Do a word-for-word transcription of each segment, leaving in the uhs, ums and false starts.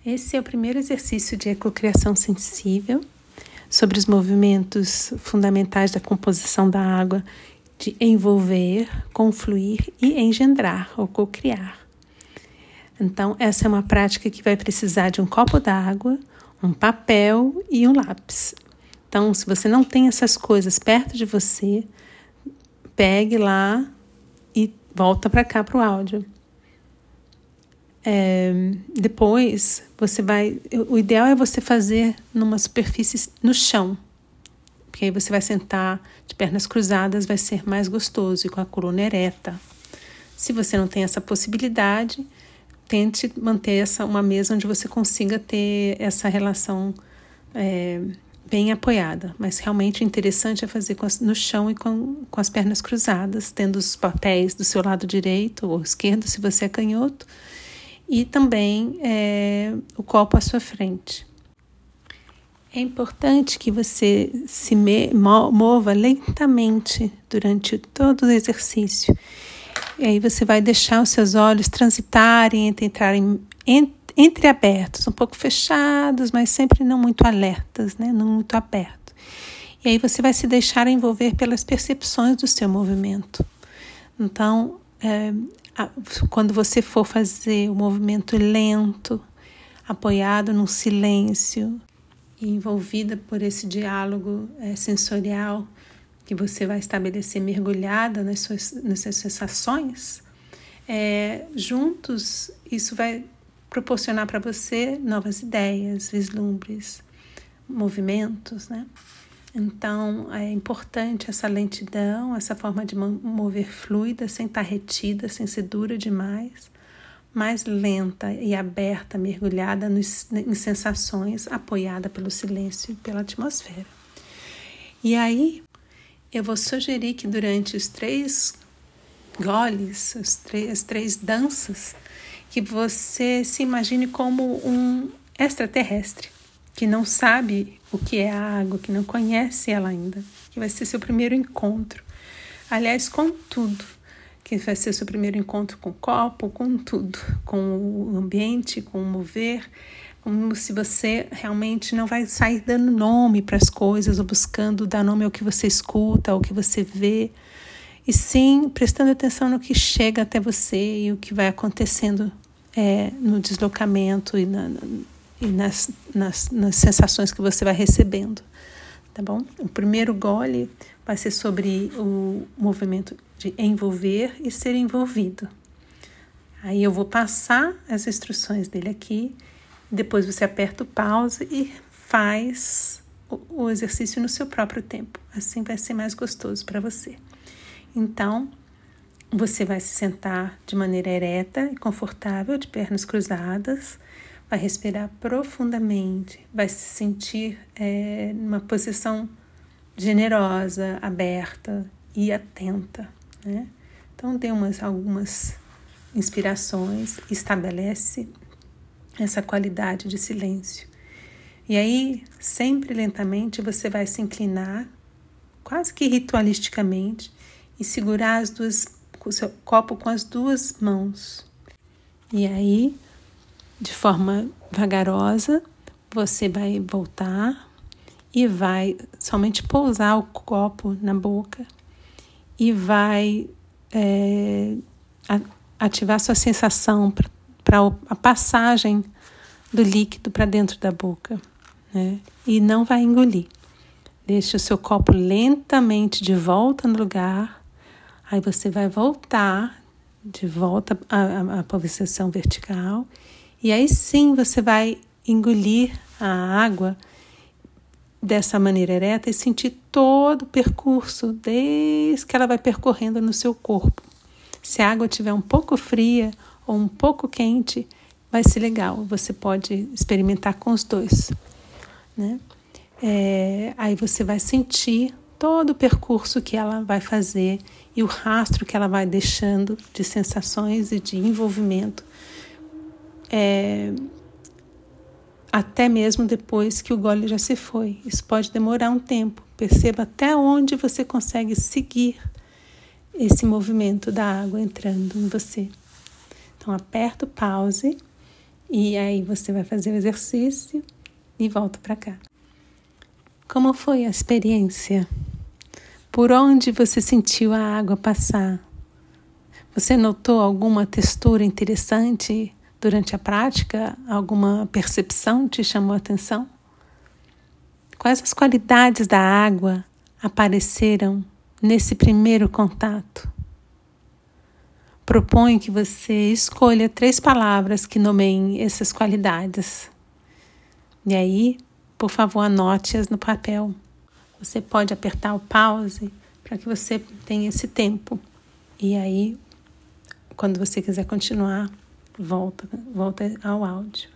Esse é o primeiro exercício de ecocriação sensível sobre os movimentos fundamentais da composição da água de envolver, confluir e engendrar ou cocriar. Então, essa é uma prática que vai precisar de um copo d'água, um papel e um lápis. Então, se você não tem essas coisas perto de você, pegue lá e volta para cá para o áudio. É, depois, você vai... O ideal é você fazer numa superfície no chão, porque aí você vai sentar de pernas cruzadas, vai ser mais gostoso e com a coluna ereta. Se você não tem essa possibilidade, tente manter essa, uma mesa onde você consiga ter essa relação é, bem apoiada. Mas realmente o interessante é fazer com as, no chão e com, com as pernas cruzadas, tendo os papéis do seu lado direito ou esquerdo, se você é canhoto, e também é, o copo à sua frente. É importante que você se me, mova lentamente durante todo o exercício. E aí você vai deixar os seus olhos transitarem, entrarem entreabertos, um pouco fechados, mas sempre não muito alertas, né? Não muito abertos. E aí você vai se deixar envolver pelas percepções do seu movimento. Então, é, quando você for fazer o movimento lento, apoiado num silêncio e envolvida por esse diálogo é, sensorial que você vai estabelecer mergulhada nas suas, nas suas sensações, é, juntos isso vai proporcionar para você novas ideias, vislumbres, movimentos, né? Então, é importante essa lentidão, essa forma de mover fluida, sem estar retida, sem ser dura demais, mais lenta e aberta, mergulhada nos, em sensações, apoiada pelo silêncio e pela atmosfera. E aí, eu vou sugerir que durante os três goles, os três, as três danças, que você se imagine como um extraterrestre, que não sabe o que é a água, que não conhece ela ainda, que vai ser seu primeiro encontro. Aliás, com tudo, que vai ser seu primeiro encontro com o copo, com tudo, com o ambiente, com o mover, como se você realmente não vai sair dando nome para as coisas ou buscando dar nome ao que você escuta, ao que você vê, e sim prestando atenção no que chega até você e o que vai acontecendo é, no deslocamento e na... e nas, nas, nas sensações que você vai recebendo, tá bom? O primeiro gole vai ser sobre o movimento de envolver e ser envolvido. Aí eu vou passar as instruções dele aqui, depois você aperta o pause e faz o, o exercício no seu próprio tempo. Assim vai ser mais gostoso para você. Então, você vai se sentar de maneira ereta e confortável, de pernas cruzadas, vai respirar profundamente, vai se sentir é, numa posição generosa, aberta e atenta, né? Então, dê umas, algumas inspirações, estabelece essa qualidade de silêncio. E aí, sempre lentamente, você vai se inclinar, quase que ritualisticamente, e segurar as duas, o seu copo com as duas mãos. E aí, de forma vagarosa, você vai voltar e vai somente pousar o copo na boca e vai é, ativar sua sensação para a passagem do líquido para dentro da boca, né? E não vai engolir. Deixe o seu copo lentamente de volta no lugar, aí você vai voltar de volta à, à posição vertical. E aí sim você vai engolir a água dessa maneira ereta e sentir todo o percurso, desde que ela vai percorrendo no seu corpo. Se a água estiver um pouco fria ou um pouco quente, vai ser legal. Você pode experimentar com os dois, né? É, aí você vai sentir todo o percurso que ela vai fazer e o rastro que ela vai deixando de sensações e de envolvimento, É, até mesmo depois que o gole já se foi. Isso pode demorar um tempo. Perceba até onde você consegue seguir esse movimento da água entrando em você. Então, aperta o pause E aí você vai fazer o exercício e volta para cá. Como foi a experiência? Por onde você sentiu a água passar? Você notou alguma textura interessante durante a prática? Alguma percepção te chamou a atenção? Quais as qualidades da água apareceram nesse primeiro contato? Proponho que você escolha três palavras que nomeiem essas qualidades. E aí, por favor, anote-as no papel. Você pode apertar o pause para que você tenha esse tempo. E aí, quando você quiser continuar, volta, volta ao áudio.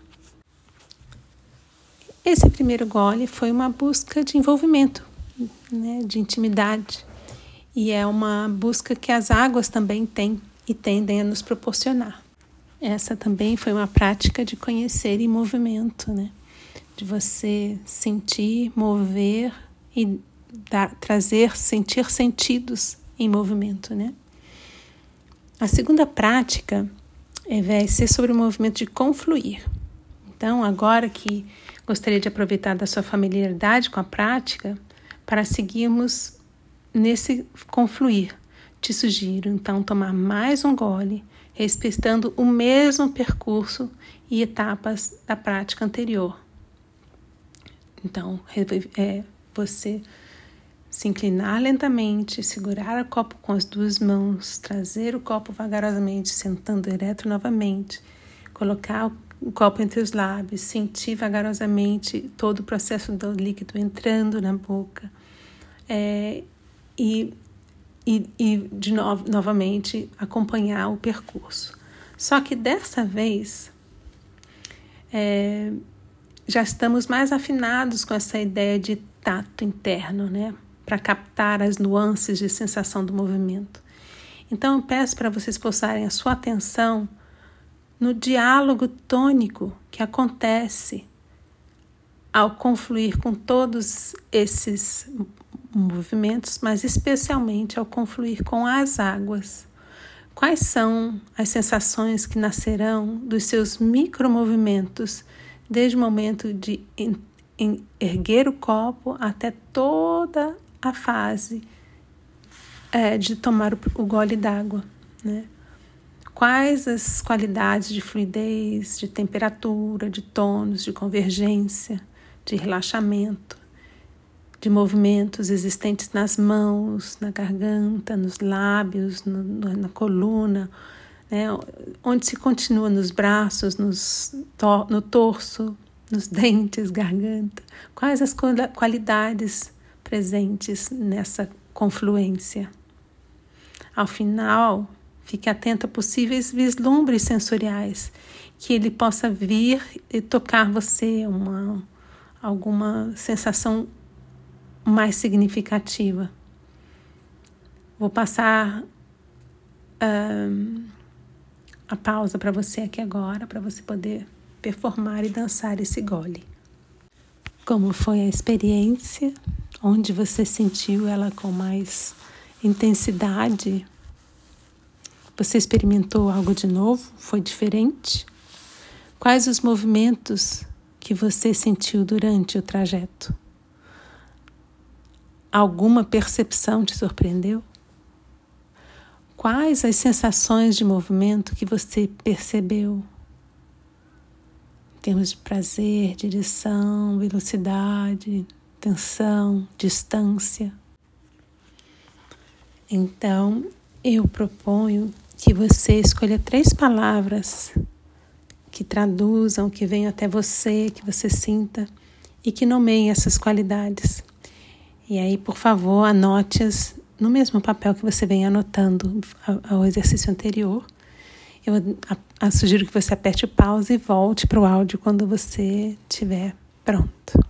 Esse primeiro gole foi uma busca de envolvimento, né, de intimidade. E é uma busca que as águas também têm e tendem a nos proporcionar. Essa também foi uma prática de conhecer em movimento, né? De você sentir, mover e dar, trazer, sentir sentidos em movimento, né? A segunda prática é, vai ser sobre o movimento de confluir. Então, agora que gostaria de aproveitar da sua familiaridade com a prática para seguirmos nesse confluir. Te sugiro, então, tomar mais um gole, respeitando o mesmo percurso e etapas da prática anterior. Então, é você se inclinar lentamente, segurar o copo com as duas mãos, trazer o copo vagarosamente, sentando ereto novamente, colocar o copo entre os lábios, sentir vagarosamente todo o processo do líquido entrando na boca, é, e E, e de novo, novamente acompanhar o percurso. Só que dessa vez é, já estamos mais afinados com essa ideia de tato interno, né? Para captar as nuances de sensação do movimento. Então eu peço para vocês postarem a sua atenção no diálogo tônico que acontece ao confluir com todos esses movimentos, mas especialmente ao confluir com as águas. Quais são as sensações que nascerão dos seus micromovimentos, desde o momento de em, em erguer o copo até toda a fase é, de tomar o, o gole d'água, né? Quais as qualidades de fluidez, de temperatura, de tônus, de convergência, de relaxamento, de movimentos existentes nas mãos, na garganta, nos lábios, no, na coluna, né? Onde se continua nos braços, nos to, no torso, nos dentes, garganta. Quais as qualidades presentes nessa confluência? Ao final, fique atento a possíveis vislumbres sensoriais, que ele possa vir e tocar você, uma, alguma sensação mais significativa. Vou passar um, a pausa para você aqui agora, para você poder performar e dançar esse gole. Como foi a experiência? Onde você sentiu ela com mais intensidade? Você experimentou algo de novo? Foi diferente? Quais os movimentos que você sentiu durante o trajeto? Alguma percepção te surpreendeu? Quais as sensações de movimento que você percebeu? Em termos de prazer, direção, velocidade, tensão, distância. Então, eu proponho que você escolha três palavras que traduzam, que venham até você, que você sinta e que nomeiem essas qualidades. E aí, por favor, anote-as no mesmo papel que você vem anotando ao exercício anterior. Eu a, a, sugiro que você aperte o pause e volte para o áudio quando você estiver pronto.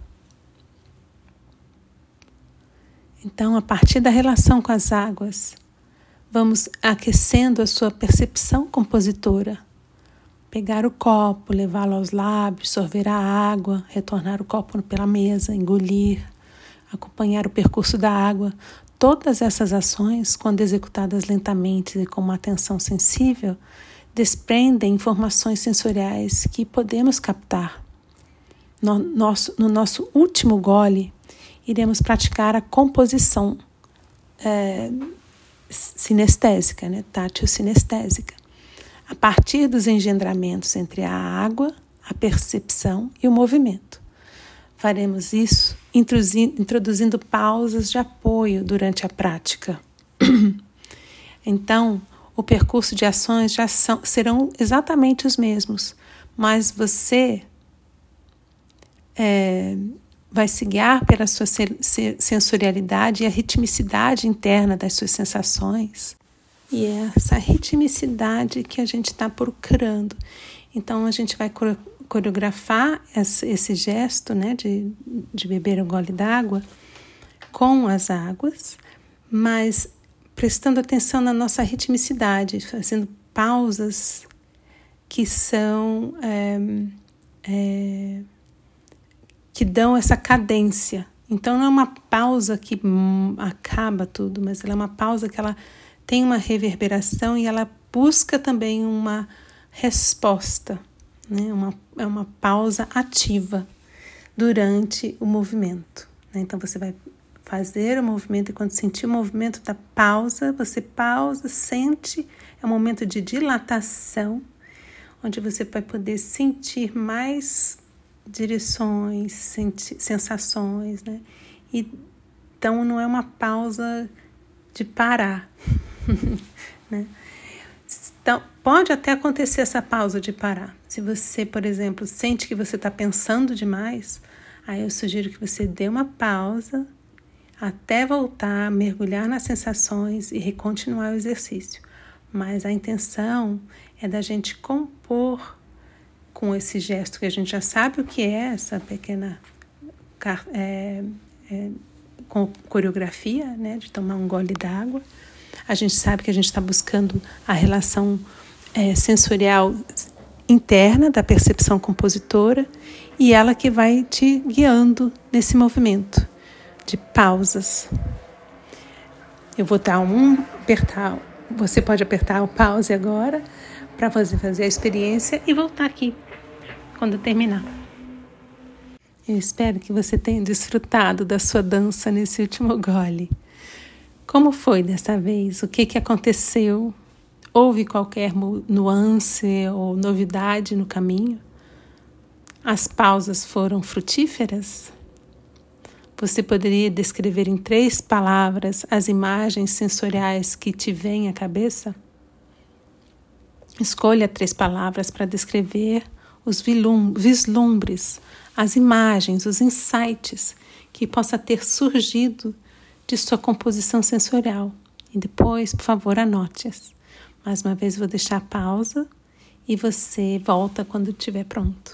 Então, a partir da relação com as águas, vamos aquecendo a sua percepção compositora. Pegar o copo, levá-lo aos lábios, sorver a água, retornar o copo pela mesa, engolir, acompanhar o percurso da água. Todas essas ações, quando executadas lentamente e com uma atenção sensível, desprendem informações sensoriais que podemos captar. No nosso, no nosso último gole, iremos praticar a composição é, sinestésica, né? Tátil-sinestésica, a partir dos engendramentos entre a água, a percepção e o movimento. Faremos isso introduzindo pausas de apoio durante a prática. Então, o percurso de ações já são, serão exatamente os mesmos, mas você é, vai se guiar pela sua sensorialidade e a ritmicidade interna das suas sensações. E é essa ritmicidade que a gente está procurando. Então, a gente vai coreografar esse, esse gesto, né, de, de beber um gole d'água com as águas, mas prestando atenção na nossa ritmicidade, fazendo pausas que são é, é, que dão essa cadência. Então não é uma pausa que hum, acaba tudo, mas ela é uma pausa que ela tem uma reverberação e ela busca também uma resposta, né? Uma, é uma pausa ativa durante o movimento, né? Então você vai fazer o movimento e quando sentir o movimento da pausa, você pausa, sente, é um momento de dilatação, onde você vai poder sentir mais direções, senti- sensações, né? E, então não é uma pausa de parar, né? Então, pode até acontecer essa pausa de parar. Se você, por exemplo, sente que você está pensando demais, aí eu sugiro que você dê uma pausa até voltar, mergulhar nas sensações e continuar o exercício. Mas a intenção é da gente compor com esse gesto que a gente já sabe o que é, essa pequena é, é, com coreografia, né, de tomar um gole d'água. A gente sabe que a gente está buscando a relação é, sensorial interna da percepção compositora e ela que vai te guiando nesse movimento de pausas. Eu vou dar um apertar, você pode apertar o pause agora para você fazer a experiência e voltar aqui quando terminar. Eu espero que você tenha desfrutado da sua dança nesse último gole. Como foi dessa vez? O que, que aconteceu? Houve qualquer nuance ou novidade no caminho? As pausas foram frutíferas? Você poderia descrever em três palavras as imagens sensoriais que te vêm à cabeça? Escolha três palavras para descrever os vislumbres, as imagens, os insights que possa ter surgido de sua composição sensorial. E depois, por favor, anote-as. Mais uma vez, vou deixar a pausa e você volta quando estiver pronto.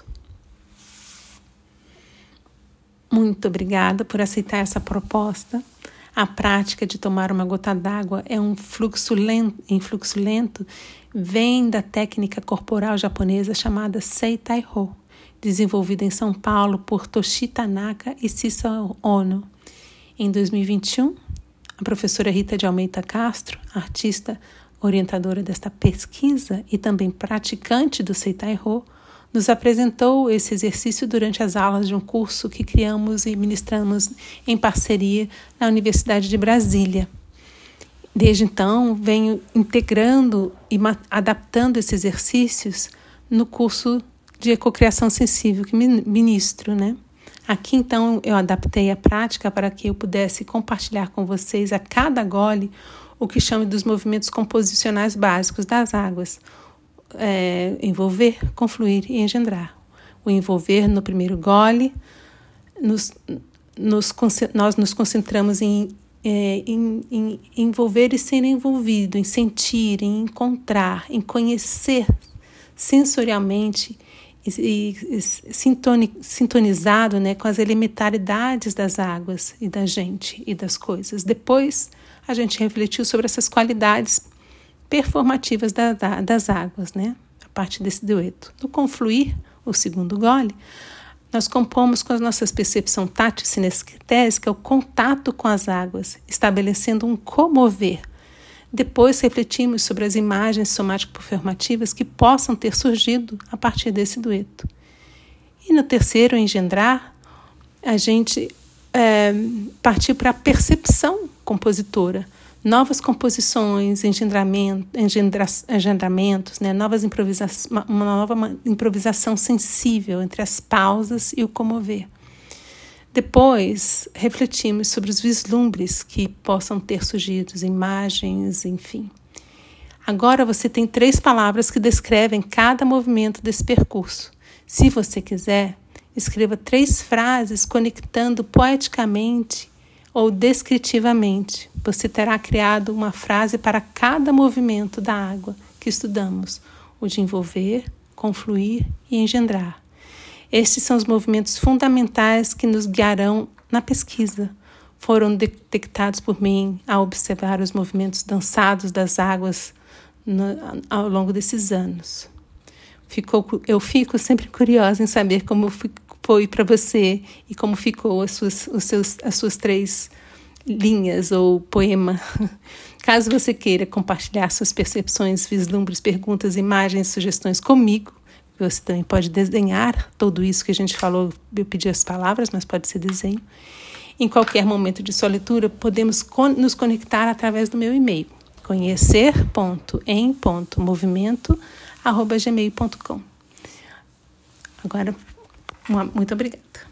Muito obrigada por aceitar essa proposta. A prática de tomar uma gota d'água é um fluxo lento, em fluxo lento, vem da técnica corporal japonesa chamada Seitaiho, desenvolvida em São Paulo por Toshi Tanaka e Cissa Ono. Em dois mil e vinte e um, a professora Rita de Almeida Castro, artista orientadora desta pesquisa e também praticante do Seitaiho, nos apresentou esse exercício durante as aulas de um curso que criamos e ministramos em parceria na Universidade de Brasília. Desde então, venho integrando e adaptando esses exercícios no curso de ecocriação sensível que ministro, né? Aqui, então, eu adaptei a prática para que eu pudesse compartilhar com vocês a cada gole o que chamo dos movimentos composicionais básicos das águas. É, envolver, confluir e engendrar. O envolver no primeiro gole, nos, nos, nós nos concentramos em, é, em, em envolver e ser envolvido, em sentir, em encontrar, em conhecer sensorialmente e, e sintoni, sintonizado, né, com as elementaridades das águas e da gente e das coisas. Depois a gente refletiu sobre essas qualidades performativas da, da, das águas, né? A partir desse dueto. No confluir, o segundo gole, nós compomos com a nossa percepção tátil sinestésica o contato com as águas, estabelecendo um comover, Depois refletimos sobre as imagens somático-performativas que possam ter surgido a partir desse dueto. E no terceiro, engendrar, a gente é, partiu para a percepção compositora. Novas composições, engendramento, engendra, engendramentos, né? Novas improvisa- uma nova improvisação sensível entre as pausas e o comover. Depois, refletimos sobre os vislumbres que possam ter surgido, imagens, enfim. Agora você tem três palavras que descrevem cada movimento desse percurso. Se você quiser, escreva três frases conectando poeticamente ou descritivamente. Você terá criado uma frase para cada movimento da água que estudamos, o de envolver, confluir e engendrar. Estes são os movimentos fundamentais que nos guiarão na pesquisa. Foram detectados por mim ao observar os movimentos dançados das águas no, ao longo desses anos. Ficou, eu fico sempre curiosa em saber como foi para você e como ficou as suas, os seus, as suas três linhas ou poema. Caso você queira compartilhar suas percepções, vislumbres, perguntas, imagens, sugestões comigo, você também pode desenhar tudo isso que a gente falou. Eu pedi as palavras, mas pode ser desenho. Em qualquer momento de sua leitura, podemos con- nos conectar através do meu e-mail, conhecer ponto em ponto movimento arroba gmail ponto com. Agora, uma, muito obrigada.